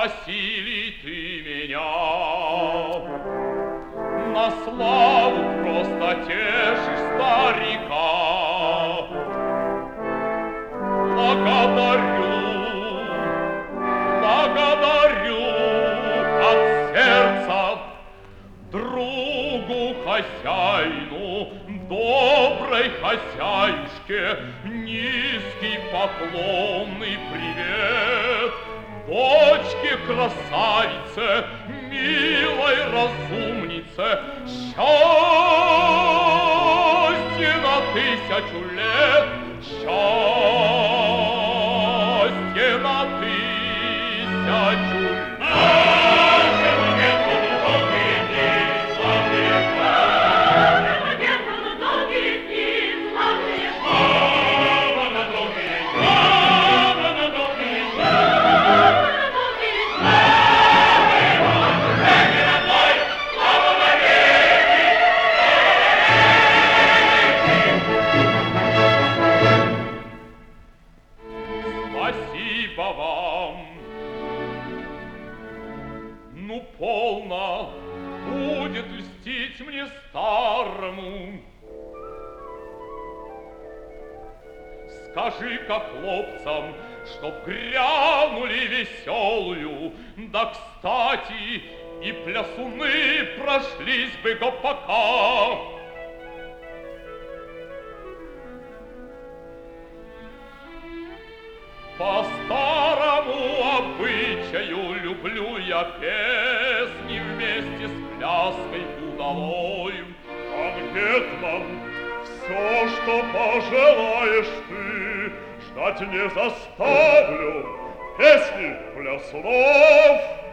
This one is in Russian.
Василий, ты меня на славу просто тешишь старика. Благодарю от сердца другу хозяину, доброй хозяюшке, низкий поклонный привет. Дочке красавице, милой разумнице, счастье на 1000 лет, счастье на 1000 лет. Спасибо вам. Ну, полно будет льстить мне старому. Скажи-ка хлопцам, чтоб грянули веселую, да, кстати, и плясуны прошлись бы гопака. По старому обычаю люблю я песни вместе с пляской удалой. А гетман, все, что пожелаешь ты, ждать не заставлю. Песни, плясунов.